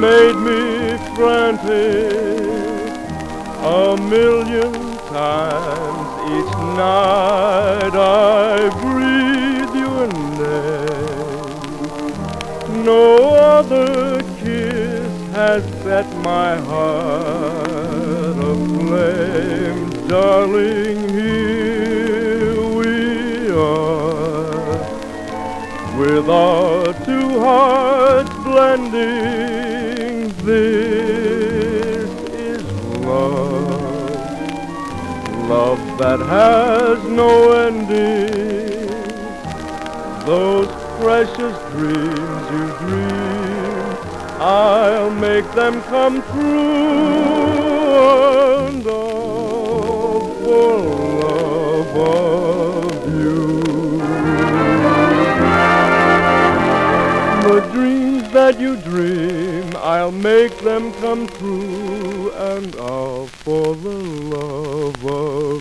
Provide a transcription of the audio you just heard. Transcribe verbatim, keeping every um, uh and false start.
made me frantic a million times each night. I breathe your name. No other kiss has set my heart aflame. Darling, here we are, with our two hearts blending. This is love, love that has no ending. Those precious dreams you dream, I'll make them come true, and all for love of you. The dreams that you dream, I'll make them come true, and all for the love of